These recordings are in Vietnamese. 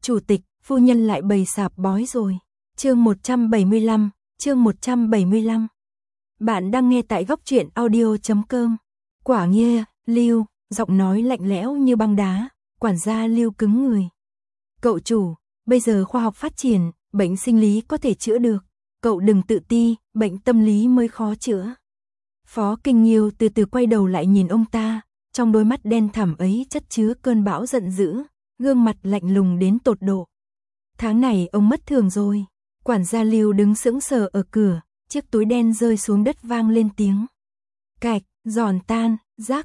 Chủ tịch, phu nhân lại bày sạp bói rồi. Chương 175, chương 175. Bạn đang nghe tại góc truyện audio.com. Quả nhiên, Lưu, giọng nói lạnh lẽo như băng đá, quản gia Lưu cứng người. Cậu chủ, bây giờ khoa học phát triển, bệnh sinh lý có thể chữa được. Cậu đừng tự ti, bệnh tâm lý mới khó chữa. Phó Kinh Nghiêu từ từ quay đầu lại nhìn ông ta, trong đôi mắt đen thẳm ấy chất chứa cơn bão giận dữ, gương mặt lạnh lùng đến tột độ. Tháng này ông mất thường rồi. Quản gia Lưu đứng sững sờ ở cửa, chiếc túi đen rơi xuống đất vang lên tiếng cạch, giòn tan, rắc,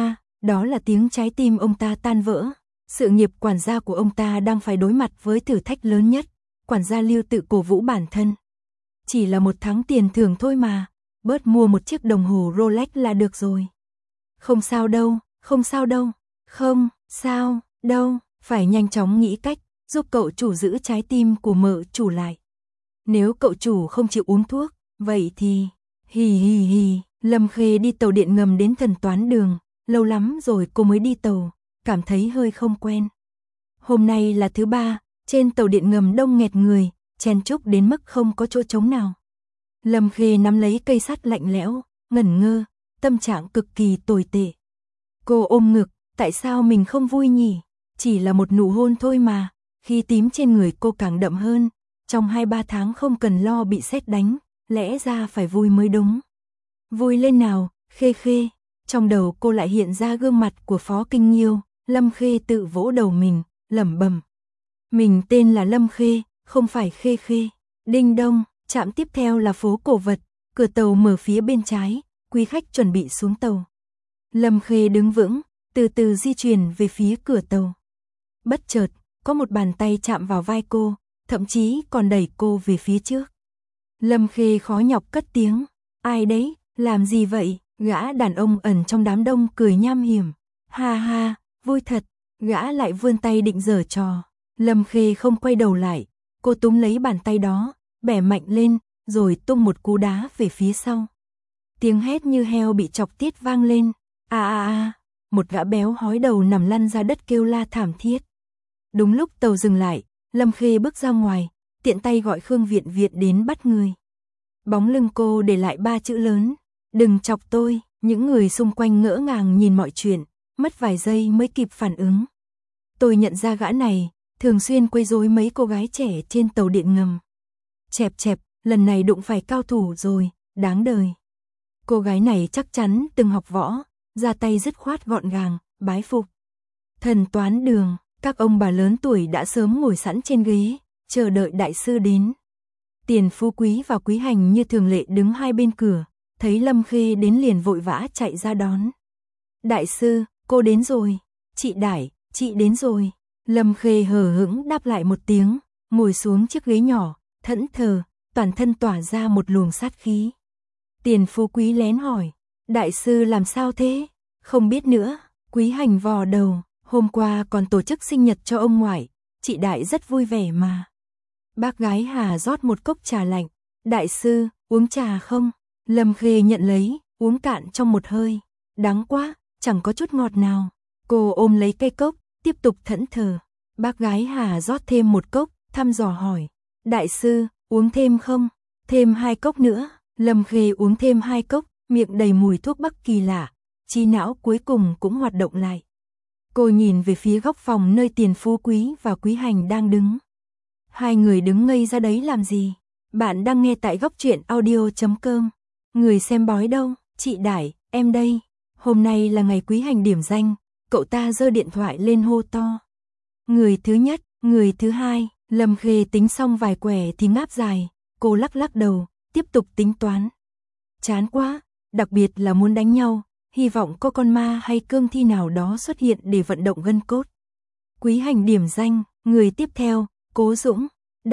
đó là tiếng trái tim ông ta tan vỡ. Sự nghiệp quản gia của ông ta đang phải đối mặt với thử thách lớn nhất. Quản gia Lưu tự cổ vũ bản thân. Chỉ là 1 tháng tiền thưởng thôi mà, bớt mua một chiếc đồng hồ Rolex là được rồi. Không sao đâu, không sao đâu, không sao đâu, phải nhanh chóng nghĩ cách giúp cậu chủ giữ trái tim của mợ chủ lại. Nếu cậu chủ không chịu uống thuốc, vậy thì... Hì hì hì, Lâm Khê đi tàu điện ngầm đến Thần Toán Đường, lâu lắm rồi cô mới đi tàu, cảm thấy hơi không quen. Hôm nay là thứ 3, trên tàu điện ngầm đông nghẹt người, chen chúc đến mức không có chỗ trống nào. Lâm Khê nắm lấy cây sắt lạnh lẽo, ngẩn ngơ, tâm trạng cực kỳ tồi tệ. Cô ôm ngực, tại sao mình không vui nhỉ? Chỉ là một nụ hôn thôi mà, khi tím trên người cô càng đậm hơn. Trong 2-3 tháng không cần lo bị sét đánh, lẽ ra phải vui mới đúng. Vui lên nào, Khê Khê. Trong đầu cô lại hiện ra gương mặt của Phó Kinh Nghiêu. Lâm Khê tự vỗ đầu mình, lẩm bẩm. Mình tên là Lâm Khê, không phải Khê Khê. Đinh đông, trạm tiếp theo là phố cổ vật, cửa tàu mở phía bên trái, quý khách chuẩn bị xuống tàu. Lâm Khê đứng vững, từ từ di chuyển về phía cửa tàu. Bất chợt, có một bàn tay chạm vào vai cô, thậm chí còn đẩy cô về phía trước. Lâm Khê khó nhọc cất tiếng, ai đấy, làm gì vậy? Gã đàn ông ẩn trong đám đông cười nham hiểm. Ha ha, vui thật. Gã lại vươn tay định giở trò. Lâm Khê không quay đầu lại, cô túm lấy bàn tay đó, bẻ mạnh lên, rồi tung một cú đá về phía sau. Tiếng hét như heo bị chọc tiết vang lên. Một gã béo hói đầu nằm lăn ra đất kêu la thảm thiết. Đúng lúc tàu dừng lại, Lâm Khê bước ra ngoài, tiện tay gọi Khương Viện Viện đến bắt người. Bóng lưng cô để lại 3 chữ lớn, đừng chọc tôi. Những người xung quanh ngỡ ngàng nhìn mọi chuyện, mất vài giây mới kịp phản ứng. Tôi nhận ra gã này, thường xuyên quấy rối mấy cô gái trẻ trên tàu điện ngầm. Chẹp chẹp, lần này đụng phải cao thủ rồi, đáng đời. Cô gái này chắc chắn từng học võ, ra tay dứt khoát gọn gàng, bái phục. Thần Toán Đường, các ông bà lớn tuổi đã sớm ngồi sẵn trên ghế, chờ đợi đại sư đến. Tiền Phú Quý và Quý Hành như thường lệ đứng hai bên cửa, thấy Lâm Khê đến liền vội vã chạy ra đón. Đại sư, cô đến rồi. Chị Đại, chị đến rồi. Lâm Khê hờ hững đáp lại một tiếng, ngồi xuống chiếc ghế nhỏ, thẫn thờ, toàn thân tỏa ra một luồng sát khí. Tiền Phú Quý lén hỏi, đại sư làm sao thế? Không biết nữa. Quý Hành vò đầu, hôm qua còn tổ chức sinh nhật cho ông ngoại, chị Đại rất vui vẻ mà. Bác gái Hà rót một cốc trà lạnh, đại sư, uống trà không? Lâm Khê nhận lấy, uống cạn trong một hơi, đắng quá, chẳng có chút ngọt nào. Cô ôm lấy cây cốc, tiếp tục thẫn thờ. Bác gái Hà rót thêm một cốc, thăm dò hỏi, đại sư, uống thêm không? Thêm 2 cốc nữa. Lâm Khê uống thêm 2 cốc, miệng đầy mùi thuốc bắc kỳ lạ, trí não cuối cùng cũng hoạt động lại. Cô nhìn về phía góc phòng nơi Tiền Phú Quý và Quý Hành đang đứng. Hai người đứng ngây ra đấy làm gì? Bạn đang nghe tại góc truyện audio.com. Người xem bói đâu? Chị Đại, em đây. Hôm nay là ngày Quý Hành điểm danh, cậu ta giơ điện thoại lên hô to. Người thứ nhất, người thứ hai. Lâm Khê tính xong vài quẻ thì ngáp dài, cô lắc lắc đầu, tiếp tục tính toán. Chán quá, đặc biệt là muốn đánh nhau, hy vọng có con ma hay cương thi nào đó xuất hiện để vận động gân cốt. Quý Hành điểm danh, người tiếp theo, Cố Dũng.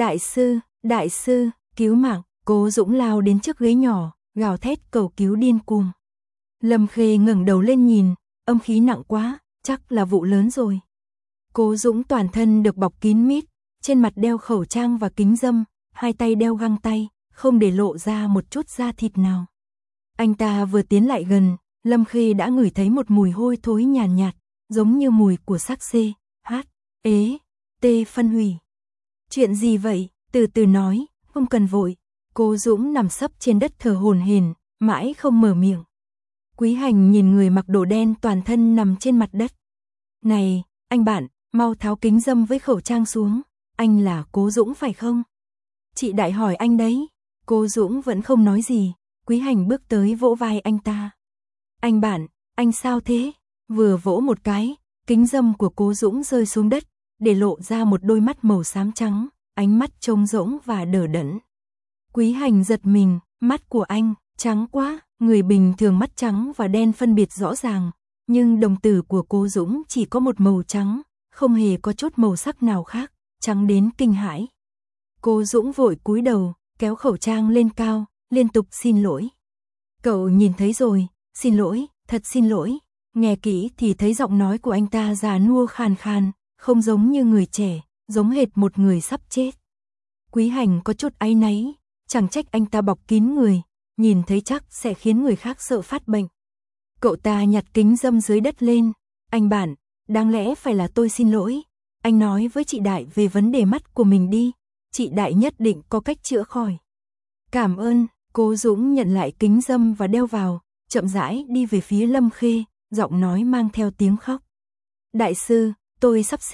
Đại sư, cứu mạng. Cố Dũng lao đến trước ghế nhỏ, gào thét cầu cứu điên cuồng. Lâm Khê ngẩng đầu lên nhìn, âm khí nặng quá, chắc là vụ lớn rồi. Cố Dũng toàn thân được bọc kín mít, trên mặt đeo khẩu trang và kính râm, hai tay đeo găng tay, không để lộ ra một chút da thịt nào. Anh ta vừa tiến lại gần, Lâm Khê đã ngửi thấy một mùi hôi thối nhàn nhạt, giống như mùi của xác xê, ế. tê phân hủy. Chuyện gì vậy? Từ từ nói, không cần vội. Cố Dũng nằm sấp trên đất thở hổn hển, mãi không mở miệng. Quý Hành nhìn người mặc đồ đen toàn thân nằm trên mặt đất. Này, anh bạn, mau tháo kính râm với khẩu trang xuống. Anh là Cố Dũng phải không? Chị Đại hỏi anh đấy. Cố Dũng vẫn không nói gì. Quý Hành bước tới vỗ vai anh ta. Anh bạn, anh sao thế? Vừa vỗ một cái, kính râm của Cố Dũng rơi xuống đất, để lộ ra một đôi mắt màu xám trắng, ánh mắt trống rỗng và đờ đẫn. Quý Hành giật mình, mắt của anh, trắng quá, người bình thường mắt trắng và đen phân biệt rõ ràng, nhưng đồng tử của Cố Dũng chỉ có một màu trắng, không hề có chút màu sắc nào khác, trắng đến kinh hãi. Cố Dũng vội cúi đầu, kéo khẩu trang lên cao, liên tục xin lỗi. Cậu nhìn thấy rồi, xin lỗi, thật xin lỗi. Nghe kỹ thì thấy giọng nói của anh ta già nua khàn khàn, không giống như người trẻ, giống hệt một người sắp chết. Quý Hành có chút áy náy, chẳng trách anh ta bọc kín người, nhìn thấy chắc sẽ khiến người khác sợ phát bệnh. Cậu ta nhặt kính râm dưới đất lên, anh bạn, đáng lẽ phải là tôi xin lỗi. Anh nói với chị Đại về vấn đề mắt của mình đi, chị Đại nhất định có cách chữa khỏi. Cảm ơn. Cố Dũng nhận lại kính râm và đeo vào, chậm rãi đi về phía Lâm Khê, giọng nói mang theo tiếng khóc. Đại sư, tôi sắp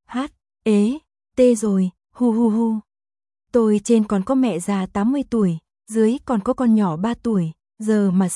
tê rồi, hu hu hu. Tôi trên còn có mẹ già 80 tuổi, dưới còn có con nhỏ 3 tuổi, giờ mà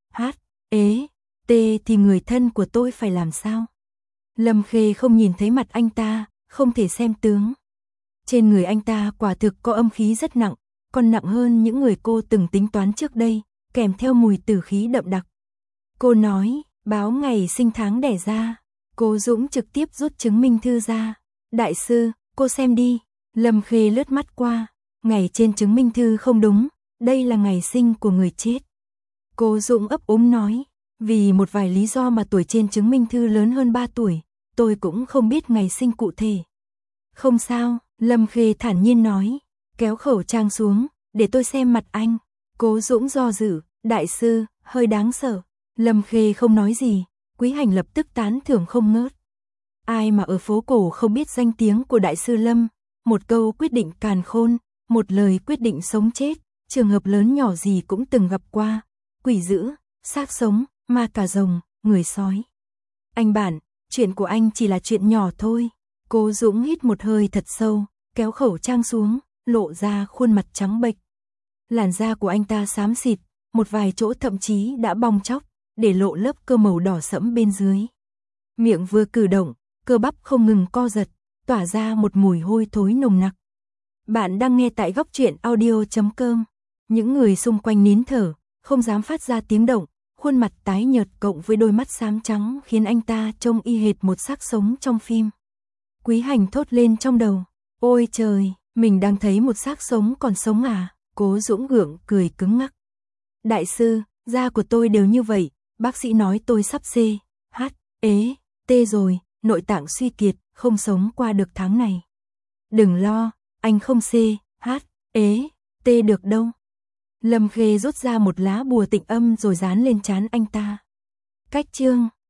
tê thì người thân của tôi phải làm sao? Lâm Khê không nhìn thấy mặt anh ta, không thể xem tướng. Trên người anh ta quả thực có âm khí rất nặng, còn nặng hơn những người cô từng tính toán trước đây, kèm theo mùi tử khí đậm đặc. Cô nói, báo ngày sinh tháng đẻ ra. Cố Dũng trực tiếp rút chứng minh thư ra. Đại sư, cô xem đi. Lâm Khê lướt mắt qua. Ngày trên chứng minh thư không đúng, đây là ngày sinh của người chết. Cố Dũng ấp úng nói, vì một vài lý do mà tuổi trên chứng minh thư lớn hơn 3 tuổi, tôi cũng không biết ngày sinh cụ thể. Không sao, Lâm Khê thản nhiên nói, kéo khẩu trang xuống, để tôi xem mặt anh. Cố Dũng do dự, đại sư, hơi đáng sợ. Lâm Khê không nói gì, Quý Hành lập tức tán thưởng không ngớt. Ai mà ở phố cổ không biết danh tiếng của đại sư Lâm, một câu quyết định càn khôn, một lời quyết định sống chết, trường hợp lớn nhỏ gì cũng từng gặp qua, quỷ dữ, xác sống, ma cà rồng, người sói. Anh bạn, chuyện của anh chỉ là chuyện nhỏ thôi. Cố Dũng hít một hơi thật sâu, kéo khẩu trang xuống, lộ ra khuôn mặt trắng bệch. Làn da của anh ta xám xịt, một vài chỗ thậm chí đã bong tróc, để lộ lớp cơ màu đỏ sẫm bên dưới. Miệng vừa cử động, cơ bắp không ngừng co giật, tỏa ra một mùi hôi thối nồng nặc. Bạn đang nghe tại Góc Truyện Audio.com. Những người xung quanh nín thở, không dám phát ra tiếng động, khuôn mặt tái nhợt cộng với đôi mắt xám trắng khiến anh ta trông y hệt một xác sống trong phim. Quý Hành thốt lên trong đầu, ôi trời, mình đang thấy một xác sống còn sống à? Cố Dũng gượng cười cứng ngắc. Đại sư, da của tôi đều như vậy, bác sĩ nói tôi sắp tê rồi, nội tạng suy kiệt, không sống qua được tháng này. Đừng lo, anh không tê được đâu. Lâm Khê rút ra một lá bùa tịnh âm rồi dán lên trán anh ta. Cách chương